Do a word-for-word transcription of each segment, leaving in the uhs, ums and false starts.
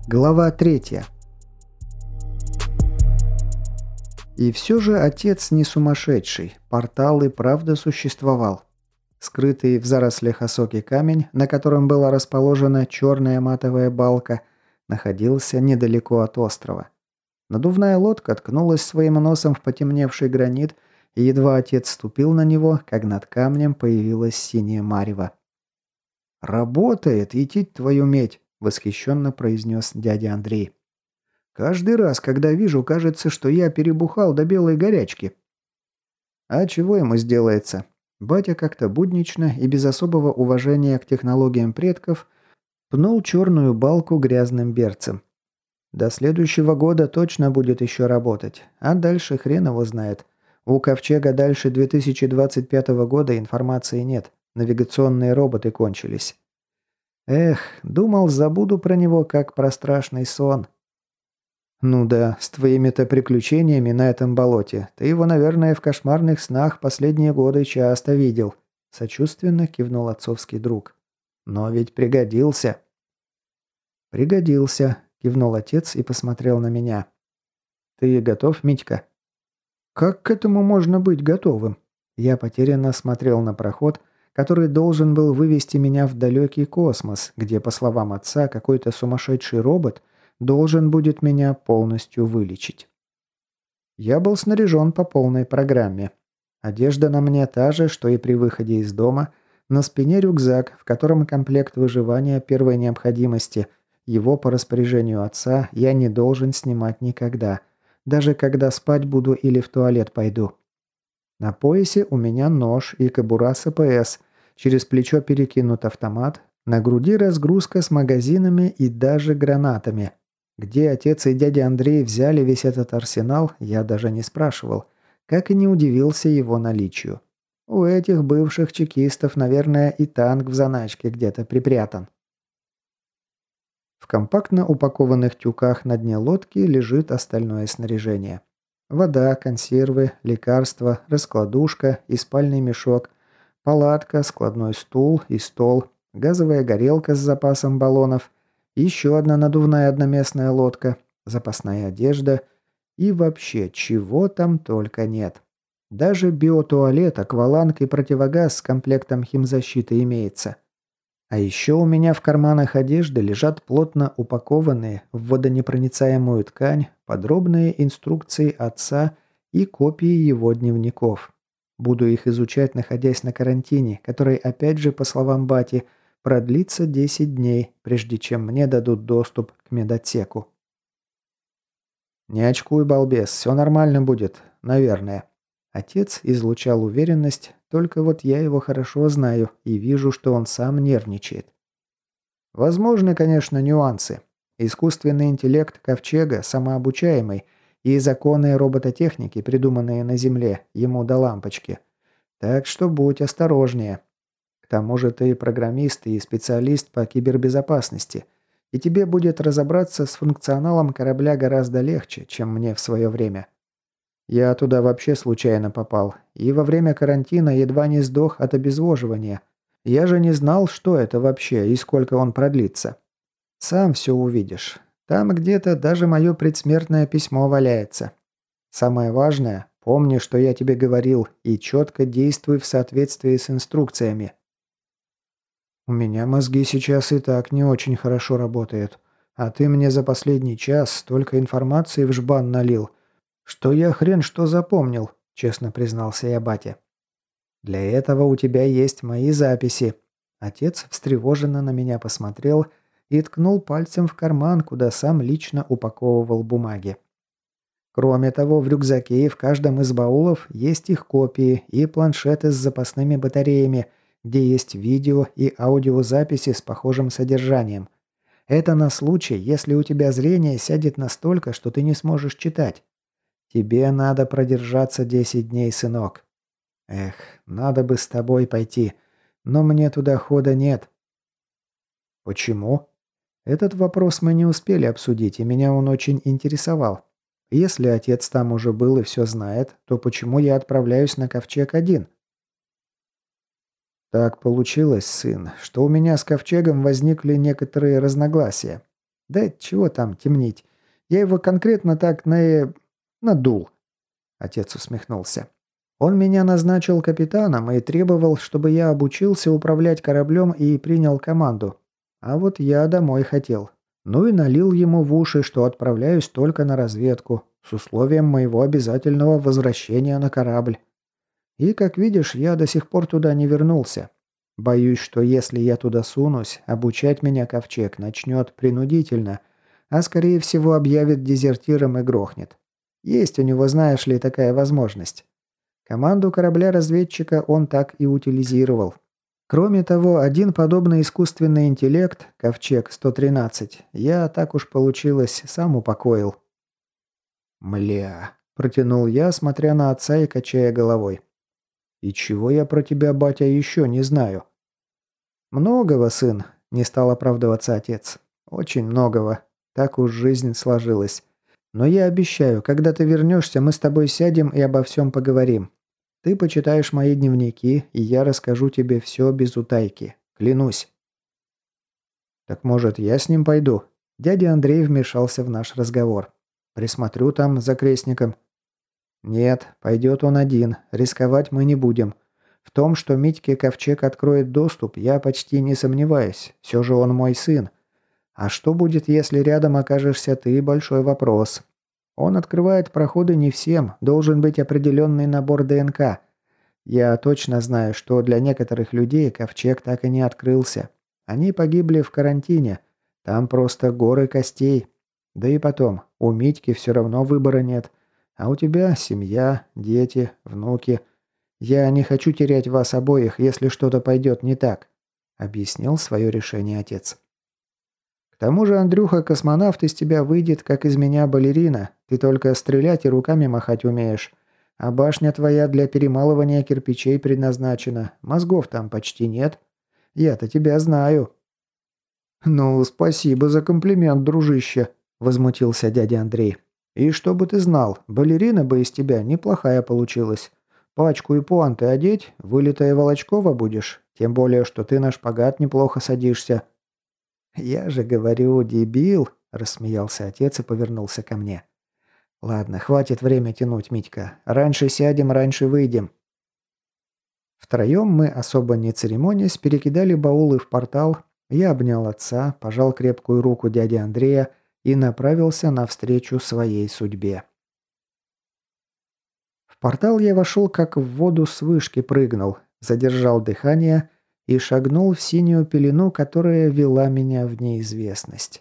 Глава третья. И все же отец не сумасшедший. Портал и правда существовал. Скрытый в зарослях осоки камень, на котором была расположена черная матовая балка, находился недалеко от острова. Надувная лодка ткнулась своим носом в потемневший гранит, и едва отец ступил на него, как над камнем появилась синяя марево. «Работает, идти твою медь!» – восхищенно произнес дядя Андрей. «Каждый раз, когда вижу, кажется, что я перебухал до белой горячки». А чего ему сделается? Батя как-то буднично и без особого уважения к технологиям предков пнул черную балку грязным берцем. До следующего года точно будет еще работать, а дальше хрен его знает. У Ковчега дальше две тысячи двадцать пятого года информации нет, навигационные роботы кончились. Эх, думал, забуду про него, как про страшный сон. Ну да, с твоими-то приключениями на этом болоте. Ты его, наверное, в кошмарных снах последние годы часто видел. Сочувственно кивнул отцовский друг. Но ведь пригодился. Пригодился, кивнул отец и посмотрел на меня. Ты готов, Митька? Как к этому можно быть готовым? Я потерянно смотрел на проход, который должен был вывести меня в далекий космос, где, по словам отца, какой-то сумасшедший робот должен будет меня полностью вылечить. Я был снаряжен по полной программе. Одежда на мне та же, что и при выходе из дома, на спине рюкзак, в котором комплект выживания первой необходимости. Его по распоряжению отца я не должен снимать никогда, даже когда спать буду или в туалет пойду. На поясе у меня нож и кобура с АПС, через плечо перекинут автомат, на груди разгрузка с магазинами и даже гранатами. Где отец и дядя Андрей взяли весь этот арсенал, я даже не спрашивал, как и не удивился его наличию. У этих бывших чекистов, наверное, и танк в заначке где-то припрятан. В компактно упакованных тюках на дне лодки лежит остальное снаряжение. Вода, консервы, лекарства, раскладушка и спальный мешок, палатка, складной стул и стол, газовая горелка с запасом баллонов, еще одна надувная одноместная лодка, запасная одежда и вообще чего там только нет. Даже биотуалет, акваланг и противогаз с комплектом химзащиты имеется. А еще у меня в карманах одежды лежат плотно упакованные в водонепроницаемую ткань подробные инструкции отца и копии его дневников. Буду их изучать, находясь на карантине, который, опять же, по словам бати, продлится десять дней, прежде чем мне дадут доступ к медотсеку. «Не очкуй, балбес, все нормально будет, наверное». Отец излучал уверенность, только вот я его хорошо знаю и вижу, что он сам нервничает. Возможны, конечно, нюансы. Искусственный интеллект Ковчега самообучаемый, и законы робототехники, придуманные на Земле, ему до лампочки. Так что будь осторожнее. К тому же ты программист и специалист по кибербезопасности, и тебе будет разобраться с функционалом корабля гораздо легче, чем мне в свое время. Я туда вообще случайно попал, и во время карантина едва не сдох от обезвоживания. Я же не знал, что это вообще и сколько он продлится. Сам все увидишь. Там где-то даже мое предсмертное письмо валяется. Самое важное, помни, что я тебе говорил, и четко действуй в соответствии с инструкциями. У меня мозги сейчас и так не очень хорошо работают, а ты мне за последний час столько информации в жбан налил, что я хрен что запомнил, честно признался я бате. Для этого у тебя есть мои записи. Отец встревоженно на меня посмотрел и ткнул пальцем в карман, куда сам лично упаковывал бумаги. Кроме того, в рюкзаке и в каждом из баулов есть их копии и планшеты с запасными батареями, где есть видео и аудиозаписи с похожим содержанием. Это на случай, если у тебя зрение сядет настолько, что ты не сможешь читать. Тебе надо продержаться десять дней, сынок. Эх, надо бы с тобой пойти, но мне туда хода нет. Почему? Этот вопрос мы не успели обсудить, и меня он очень интересовал. Если отец там уже был и все знает, то почему я отправляюсь на Ковчег один? Так получилось, сын, что у меня с Ковчегом возникли некоторые разногласия. Да чего там темнить? Я его конкретно так на... надул». Отец усмехнулся. «Он меня назначил капитаном и требовал, чтобы я обучился управлять кораблем и принял команду. А вот я домой хотел. Ну и налил ему в уши, что отправляюсь только на разведку, с условием моего обязательного возвращения на корабль. И, как видишь, я до сих пор туда не вернулся. Боюсь, что если я туда сунусь, обучать меня Ковчег начнет принудительно, а скорее всего объявит дезертиром и грохнет. Есть у него, знаешь ли, такая возможность. Команду корабля-разведчика он так и утилизировал. Кроме того, один подобный искусственный интеллект, Ковчег сто тринадцать, я, так уж получилось, сам упокоил». «Мля», – протянул я, смотря на отца и качая головой. «И чего я про тебя, батя, еще не знаю?» «Многого, сын», – не стал оправдываться отец. «Очень многого. Так уж жизнь сложилась. Но я обещаю, когда ты вернешься, мы с тобой сядем и обо всем поговорим. Ты почитаешь мои дневники, и я расскажу тебе все без утайки. Клянусь». «Так, может, я с ним пойду?» Дядя Андрей вмешался в наш разговор. «Присмотрю там за крестником». «Нет, пойдет он один. Рисковать мы не будем. В том, что Митьке Ковчег откроет доступ, я почти не сомневаюсь. Все же он мой сын. А что будет, если рядом окажешься ты – большой вопрос. Он открывает проходы не всем, должен быть определенный набор ДНК. Я точно знаю, что для некоторых людей Ковчег так и не открылся. Они погибли в карантине. Там просто горы костей. Да и потом, у Митьки все равно выбора нет. А у тебя семья, дети, внуки. Я не хочу терять вас обоих, если что-то пойдет не так», — объяснил свое решение отец. «К тому же, Андрюха, космонавт из тебя выйдет, как из меня балерина. Ты только стрелять и руками махать умеешь. А башня твоя для перемалывания кирпичей предназначена. Мозгов там почти нет. Я-то тебя знаю». «Ну, спасибо за комплимент, дружище», — возмутился дядя Андрей. «И чтобы ты знал, балерина бы из тебя неплохая получилась. Пачку и пуанты одеть, вылитая Волочкова будешь. Тем более, что ты на шпагат неплохо садишься». «Я же говорю, дебил», — рассмеялся отец и повернулся ко мне. «Ладно, хватит время тянуть, Митька. Раньше сядем, раньше выйдем». Втроем мы, особо не церемонясь, перекидали баулы в портал. Я обнял отца, пожал крепкую руку дяди Андрея и направился навстречу своей судьбе. В портал я вошел, как в воду с вышки прыгнул, задержал дыхание и шагнул в синюю пелену, которая вела меня в неизвестность.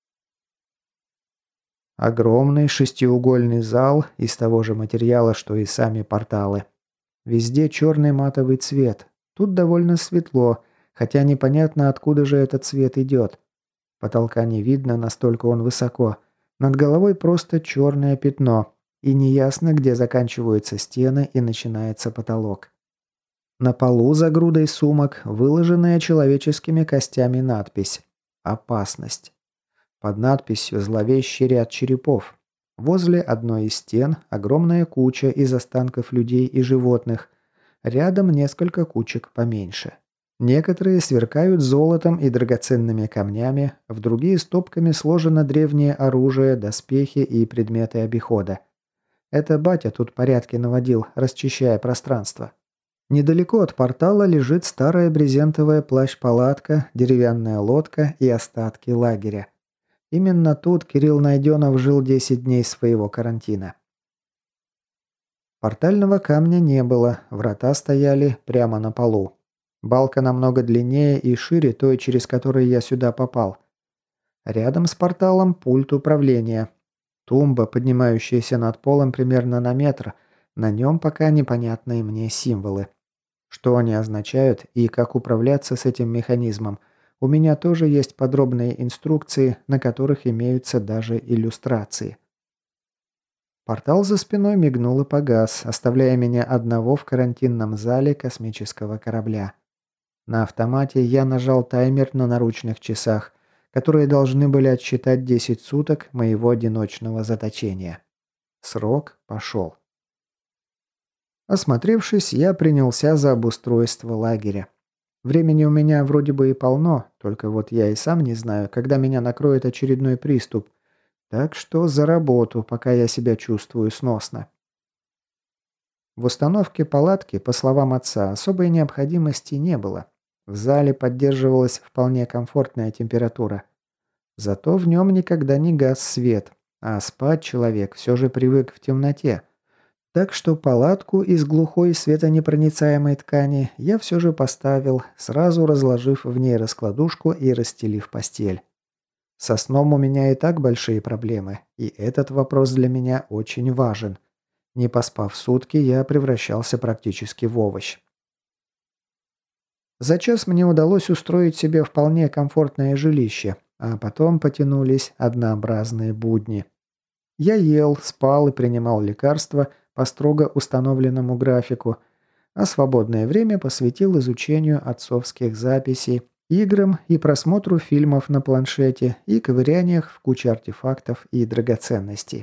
Огромный шестиугольный зал из того же материала, что и сами порталы. Везде черный матовый цвет. Тут довольно светло, хотя непонятно, откуда же этот цвет идет. Потолка не видно, настолько он высоко. Над головой просто черное пятно, и неясно, где заканчиваются стены и начинается потолок. На полу за грудой сумок выложенная человеческими костями надпись «Опасность». Под надписью зловещий ряд черепов. Возле одной из стен огромная куча из останков людей и животных. Рядом несколько кучек поменьше. Некоторые сверкают золотом и драгоценными камнями, в другие стопками сложено древнее оружие, доспехи и предметы обихода. Это батя тут порядки наводил, расчищая пространство. Недалеко от портала лежит старая брезентовая плащ-палатка, деревянная лодка и остатки лагеря. Именно тут Кирилл Найденов жил десять дней своего карантина. Портального камня не было, врата стояли прямо на полу. Балка намного длиннее и шире той, через которую я сюда попал. Рядом с порталом пульт управления. Тумба, поднимающаяся над полом примерно на метр. На нем пока непонятные мне символы. Что они означают и как управляться с этим механизмом, у меня тоже есть подробные инструкции, на которых имеются даже иллюстрации. Портал за спиной мигнул и погас, оставляя меня одного в карантинном зале космического корабля. На автомате я нажал таймер на наручных часах, которые должны были отсчитать десять суток моего одиночного заточения. Срок пошел. Осмотревшись, я принялся за обустройство лагеря. Времени у меня вроде бы и полно, только вот я и сам не знаю, когда меня накроет очередной приступ. Так что за работу, пока я себя чувствую сносно. В установке палатки, по словам отца, особой необходимости не было. В зале поддерживалась вполне комфортная температура. Зато в нем никогда не гас свет, а спать человек все же привык в темноте. Так что палатку из глухой светонепроницаемой ткани я все же поставил, сразу разложив в ней раскладушку и расстелив постель. Со сном у меня и так большие проблемы, и этот вопрос для меня очень важен. Не поспав сутки, я превращался практически в овощ. За час мне удалось устроить себе вполне комфортное жилище, а потом потянулись однообразные будни. Я ел, спал и принимал лекарства по строго установленному графику, а свободное время посвятил изучению отцовских записей, играм и просмотру фильмов на планшете и ковыряниях в куче артефактов и драгоценностей.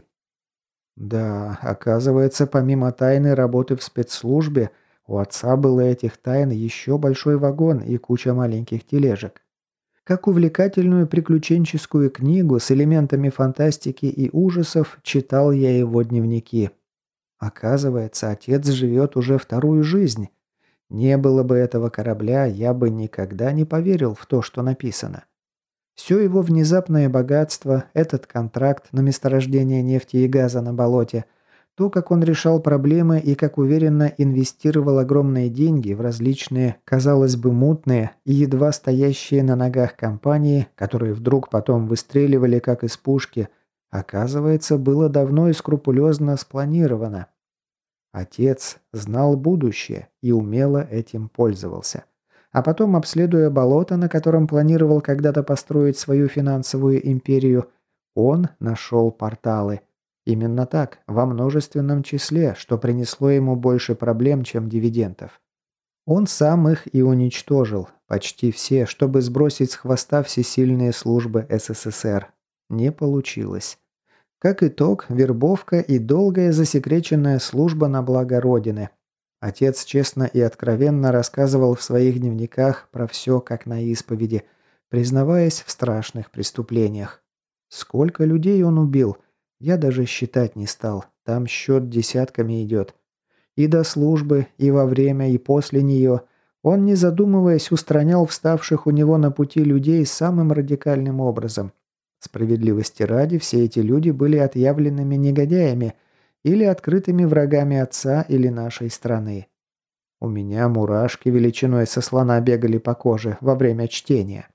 Да, оказывается, помимо тайной работы в спецслужбе, у отца было этих тайн еще большой вагон и куча маленьких тележек. Как увлекательную приключенческую книгу с элементами фантастики и ужасов читал я его дневники. Оказывается, отец живет уже вторую жизнь. Не было бы этого корабля, я бы никогда не поверил в то, что написано. Все его внезапное богатство, этот контракт на месторождение нефти и газа на болоте, то, как он решал проблемы и как уверенно инвестировал огромные деньги в различные, казалось бы, мутные и едва стоящие на ногах компании, которые вдруг потом выстреливали как из пушки, оказывается, было давно и скрупулезно спланировано. Отец знал будущее и умело этим пользовался. А потом, обследуя болото, на котором планировал когда-то построить свою финансовую империю, он нашел порталы. Именно так, во множественном числе, что принесло ему больше проблем, чем дивидендов. Он сам их и уничтожил, почти все, чтобы сбросить с хвоста всесильные службы СССР. Не получилось. Как итог, вербовка и долгая засекреченная служба на благо Родины. Отец честно и откровенно рассказывал в своих дневниках про все, как на исповеди, признаваясь в страшных преступлениях. Сколько людей он убил, я даже считать не стал, там счет десятками идет. И до службы, и во время, и после нее он, не задумываясь, устранял вставших у него на пути людей самым радикальным образом. Справедливости ради, все эти люди были отъявленными негодяями или открытыми врагами отца или нашей страны. У меня мурашки величиной со слона бегали по коже во время чтения.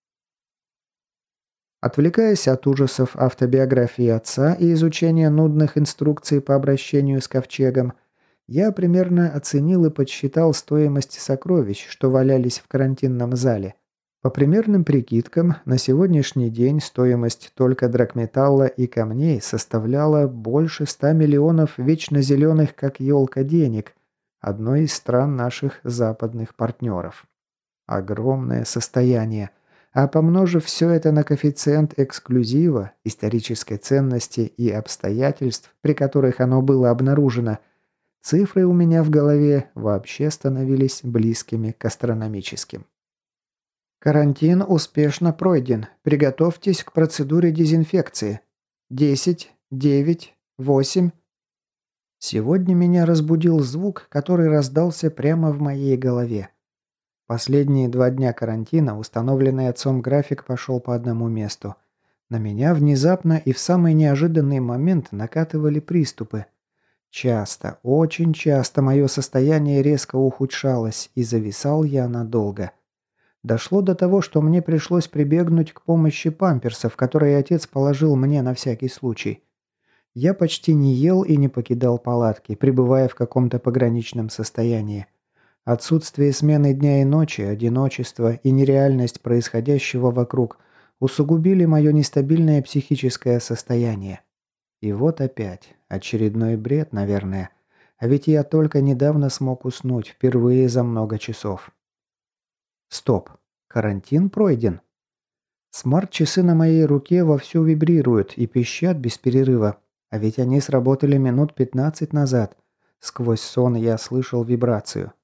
Отвлекаясь от ужасов автобиографии отца и изучения нудных инструкций по обращению с ковчегом, я примерно оценил и подсчитал стоимость сокровищ, что валялись в карантинном зале. По примерным прикидкам, на сегодняшний день стоимость только драгметалла и камней составляла больше ста миллионов вечно зеленых, как елка, денег, одной из стран наших западных партнеров. Огромное состояние. А помножив все это на коэффициент эксклюзива, исторической ценности и обстоятельств, при которых оно было обнаружено, цифры у меня в голове вообще становились близкими к астрономическим. Карантин успешно пройден. Приготовьтесь к процедуре дезинфекции. Десять, девять, восемь. Сегодня меня разбудил звук, который раздался прямо в моей голове. Последние два дня карантина установленный отцом график пошел по одному месту. На меня внезапно и в самый неожиданный момент накатывали приступы. Часто, очень часто мое состояние резко ухудшалось, и зависал я надолго. Дошло до того, что мне пришлось прибегнуть к помощи памперсов, которые отец положил мне на всякий случай. Я почти не ел и не покидал палатки, пребывая в каком-то пограничном состоянии. Отсутствие смены дня и ночи, одиночество и нереальность происходящего вокруг усугубили мое нестабильное психическое состояние. И вот опять. Очередной бред, наверное. А ведь я только недавно смог уснуть, впервые за много часов. Стоп. Карантин пройден. Смарт-часы на моей руке вовсю вибрируют и пищат без перерыва. А ведь они сработали минут пятнадцать назад. Сквозь сон я слышал вибрацию.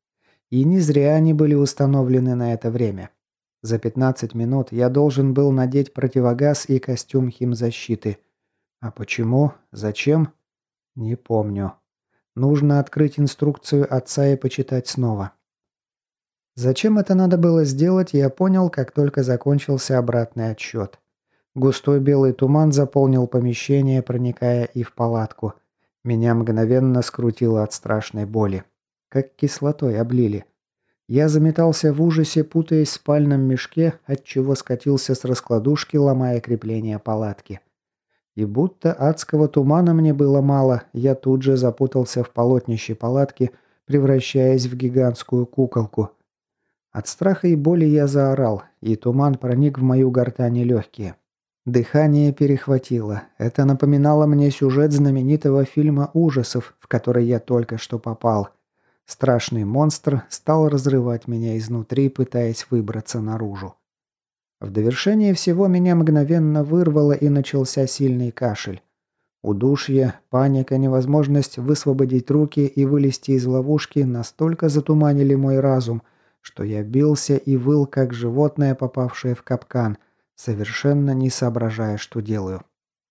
И не зря они были установлены на это время. За пятнадцать минут я должен был надеть противогаз и костюм химзащиты. А почему? Зачем? Не помню. Нужно открыть инструкцию отца и почитать снова. Зачем это надо было сделать, я понял, как только закончился обратный отсчет. Густой белый туман заполнил помещение, проникая и в палатку. Меня мгновенно скрутило от страшной боли. Как кислотой облили. Я заметался в ужасе, путаясь в спальном мешке, отчего скатился с раскладушки, ломая крепление палатки. И будто адского тумана мне было мало, я тут же запутался в полотнище палатки, превращаясь в гигантскую куколку. От страха и боли я заорал, и туман проник в мою гортань и легкие. Дыхание перехватило. Это напоминало мне сюжет знаменитого фильма ужасов, в который я только что попал. Страшный монстр стал разрывать меня изнутри, пытаясь выбраться наружу. В довершение всего меня мгновенно вырвало и начался сильный кашель. Удушье, паника, невозможность высвободить руки и вылезти из ловушки настолько затуманили мой разум, что я бился и выл, как животное, попавшее в капкан, совершенно не соображая, что делаю.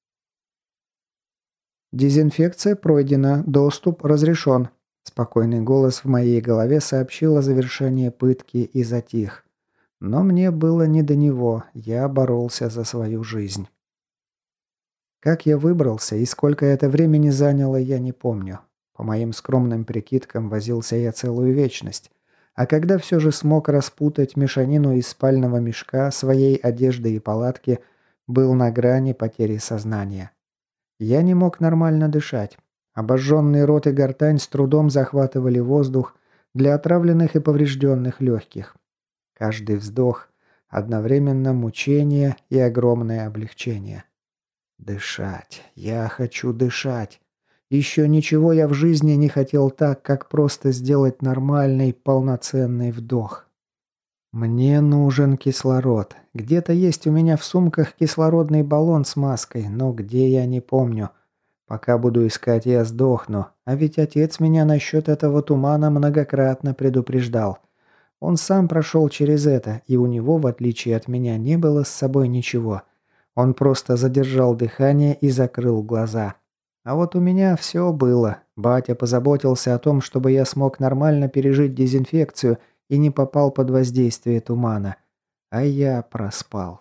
«Дезинфекция пройдена, доступ разрешен», – спокойный голос в моей голове сообщил о завершении пытки и затих. Но мне было не до него, я боролся за свою жизнь. Как я выбрался и сколько это времени заняло, я не помню. По моим скромным прикидкам, возился я целую вечность. А когда все же смог распутать мешанину из спального мешка, своей одежды и палатки, был на грани потери сознания. Я не мог нормально дышать. Обожженный рот и гортань с трудом захватывали воздух для отравленных и поврежденных легких. Каждый вздох – одновременно мучение и огромное облегчение. Дышать. Я хочу дышать. Еще ничего я в жизни не хотел так, как просто сделать нормальный, полноценный вдох. Мне нужен кислород. Где-то есть у меня в сумках кислородный баллон с маской, но где я не помню. Пока буду искать, я сдохну. А ведь отец меня насчет этого тумана многократно предупреждал. Он сам прошел через это, и у него, в отличие от меня, не было с собой ничего. Он просто задержал дыхание и закрыл глаза. А вот у меня все было. Батя позаботился о том, чтобы я смог нормально пережить дезинфекцию и не попал под воздействие тумана. А я проспал.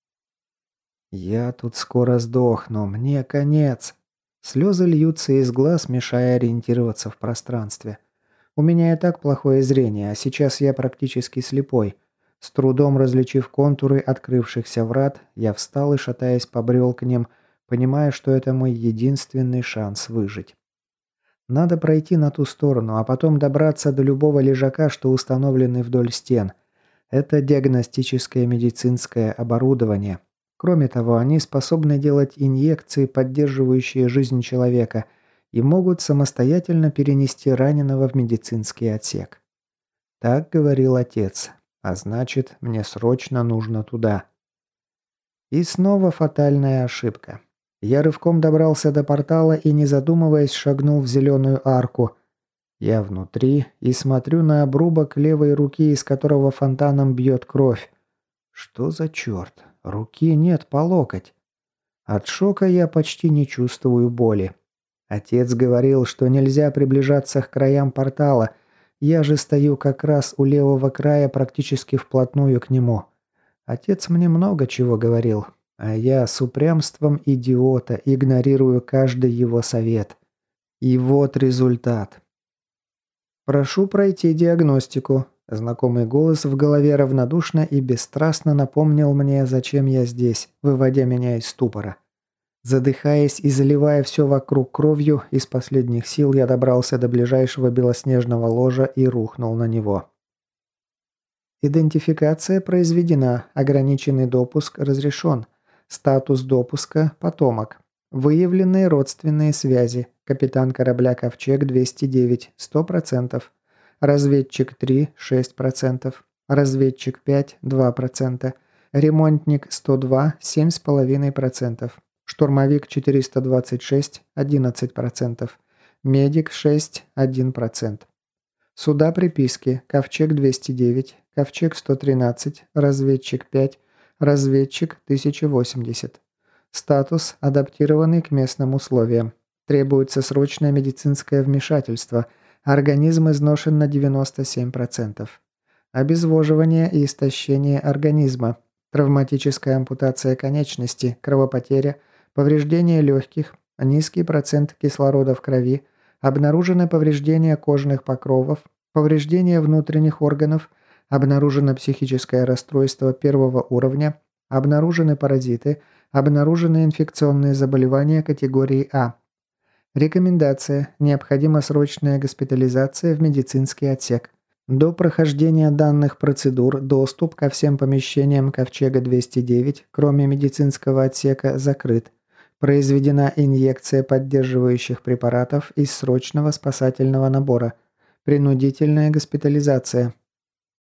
Я тут скоро сдохну, мне конец. Слезы льются из глаз, мешая ориентироваться в пространстве. У меня и так плохое зрение, а сейчас я практически слепой. С трудом различив контуры открывшихся врат, я встал и, шатаясь, побрел к ним, понимая, что это мой единственный шанс выжить. Надо пройти на ту сторону, а потом добраться до любого лежака, что установлены вдоль стен. Это диагностическое медицинское оборудование. Кроме того, они способны делать инъекции, поддерживающие жизнь человека, и могут самостоятельно перенести раненого в медицинский отсек. Так говорил отец, а значит, мне срочно нужно туда. И снова фатальная ошибка. Я рывком добрался до портала и, не задумываясь, шагнул в зеленую арку. Я внутри и смотрю на обрубок левой руки, из которого фонтаном бьет кровь. Что за черт? Руки нет по локоть. От шока я почти не чувствую боли. Отец говорил, что нельзя приближаться к краям портала. Я же стою как раз у левого края, практически вплотную к нему. Отец мне много чего говорил, а я с упрямством идиота игнорирую каждый его совет. И вот результат. «Прошу пройти диагностику». Знакомый голос в голове равнодушно и бесстрастно напомнил мне, зачем я здесь, выводя меня из ступора. Задыхаясь и заливая все вокруг кровью, из последних сил я добрался до ближайшего белоснежного ложа и рухнул на него. Идентификация произведена, ограниченный допуск разрешен. Статус допуска – потомок. Выявленные родственные связи. Капитан корабля «Ковчег» двести девять – сто процентов. Разведчик три – шесть процентов. Разведчик пять – два процента. Ремонтник сто два – семь целых пять десятых процента. Штурмовик четыреста двадцать шесть – одиннадцать процентов. Медик шесть – один процент. Суда приписки. Ковчег двести девять, Ковчег сто тринадцать, Разведчик пять, Разведчик тысяча восемьдесят. Статус адаптированный к местным условиям. Требуется срочное медицинское вмешательство. Организм изношен на девяносто семь процентов. Обезвоживание и истощение организма. Травматическая ампутация конечности, кровопотеря, повреждение легких, низкий процент кислорода в крови, обнаружено повреждение кожных покровов, повреждение внутренних органов, обнаружено психическое расстройство первого уровня, обнаружены паразиты, обнаружены инфекционные заболевания категории А. Рекомендация. Необходима срочная госпитализация в медицинский отсек. До прохождения данных процедур доступ ко всем помещениям Ковчега двести девять, кроме медицинского отсека, закрыт. Произведена инъекция поддерживающих препаратов из срочного спасательного набора. Принудительная госпитализация.